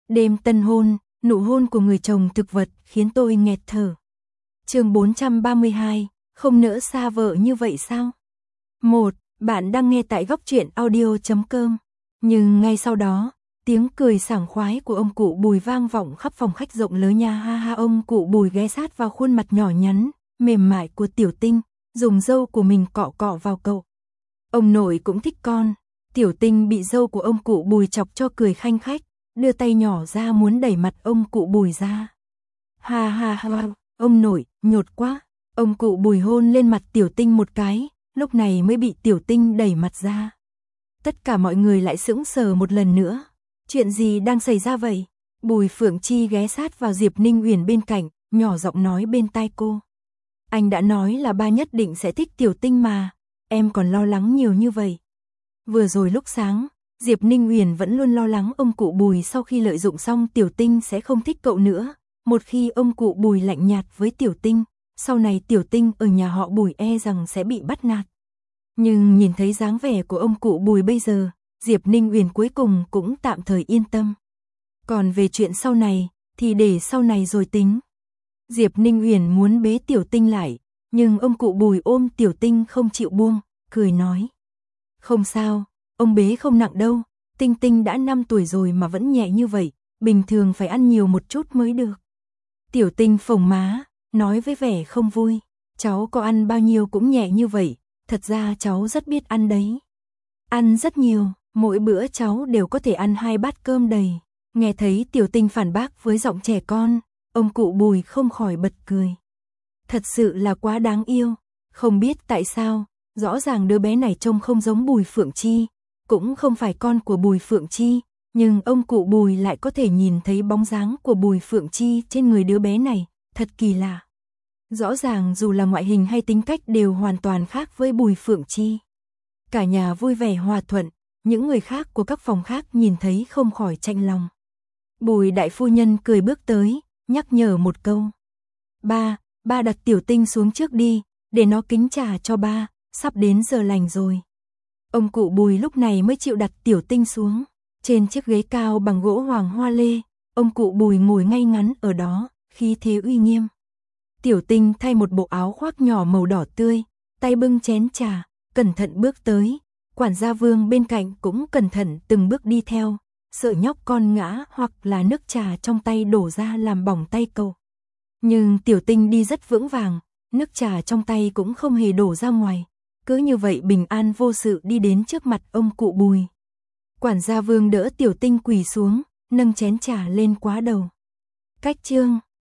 Đêm tân hôn, nụ hôn của người chồng thực vật khiến tôi nghẹt thở. Chương 432, không nỡ xa vợ như vậy sao? 1. Bạn đang nghe tại góc truyện audio.com. Nhưng ngay sau đó, tiếng cười sảng khoái của ông cụ Bùi vang vọng khắp phòng khách rộng lớn nhà. Ha ha, ông cụ Bùi ghé sát vào khuôn mặt nhỏ nhắn, mềm mại của Tiểu Tinh, dùng râu của mình cọ cọ vào cậu. Ông nội cũng thích con. Tiểu Tinh bị râu của ông cụ Bùi chọc cho cười khanh khách, đưa tay nhỏ ra muốn đẩy mặt ông cụ Bùi ra. Ha ha ha, ông nội, nhột quá. Ông cụ Bùi hôn lên mặt Tiểu Tinh một cái, lúc này mới bị Tiểu Tinh đẩy mặt ra. Tất cả mọi người lại sững sờ một lần nữa. Chuyện gì đang xảy ra vậy? Bùi Phượng Chi ghé sát vào Diệp Ninh Uyển bên cạnh, nhỏ giọng nói bên tai cô. Anh đã nói là ba nhất định sẽ thích Tiểu Tinh mà, em còn lo lắng nhiều như vậy. Vừa rồi lúc sáng, Diệp Ninh Uyển vẫn luôn lo lắng ông cụ Bùi sau khi lợi dụng xong Tiểu Tinh sẽ không thích cậu nữa. Một khi ông cụ Bùi lạnh nhạt với Tiểu Tinh, sau này Tiểu Tinh ở nhà họ Bùi e rằng sẽ bị bắt nạt. Nhưng nhìn thấy dáng vẻ của ông cụ Bùi bây giờ, Diệp Ninh Uyển cuối cùng cũng tạm thời yên tâm. Còn về chuyện sau này, thì để sau này rồi tính. Diệp Ninh Uyển muốn bế Tiểu Tinh lại, nhưng ông cụ Bùi ôm Tiểu Tinh không chịu buông, cười nói. Không sao, ông bế không nặng đâu, Tinh Tinh đã 5 tuổi rồi mà vẫn nhẹ như vậy, bình thường phải ăn nhiều một chút mới được. Tiểu Tinh phồng má, nói với vẻ không vui, cháu có ăn bao nhiêu cũng nhẹ như vậy, thật ra cháu rất biết ăn đấy. Ăn rất nhiều, mỗi bữa cháu đều có thể ăn 2 bát cơm đầy. Nghe thấy Tiểu Tinh phản bác với giọng trẻ con, ông cụ Bùi không khỏi bật cười. Thật sự là quá đáng yêu, không biết tại sao, rõ ràng đứa bé này trông không giống Bùi Phượng Chi, cũng không phải con của Bùi Phượng Chi, nhưng ông cụ Bùi lại có thể nhìn thấy bóng dáng của Bùi Phượng Chi trên người đứa bé này, thật kỳ lạ. Rõ ràng dù là ngoại hình hay tính cách đều hoàn toàn khác với Bùi Phượng Chi. Cả nhà vui vẻ hòa thuận, những người khác của các phòng khác nhìn thấy không khỏi chạnh lòng. Bùi đại phu nhân cười bước tới, nhắc nhở một câu. Ba đặt Tiểu Tinh xuống trước đi, để nó kính trà cho ba, sắp đến giờ lành rồi. Ông cụ Bùi lúc này mới chịu đặt Tiểu Tinh xuống. Trên chiếc ghế cao bằng gỗ hoàng hoa lê, ông cụ Bùi ngồi ngay ngắn ở đó, khí thế uy nghiêm. Tiểu Tinh thay một bộ áo khoác nhỏ màu đỏ tươi, tay bưng chén trà, cẩn thận bước tới. Quản gia Vương bên cạnh cũng cẩn thận từng bước đi theo, sợ nhóc con ngã hoặc là nước trà trong tay đổ ra làm bỏng tay cậu. Nhưng Tiểu Tinh đi rất vững vàng, nước trà trong tay cũng không hề đổ ra ngoài. Cứ như vậy bình an vô sự đi đến trước mặt ông cụ Bùi. Quản gia Vương đỡ Tiểu Tinh quỳ xuống, nâng chén trà lên quá đầu. Cách chương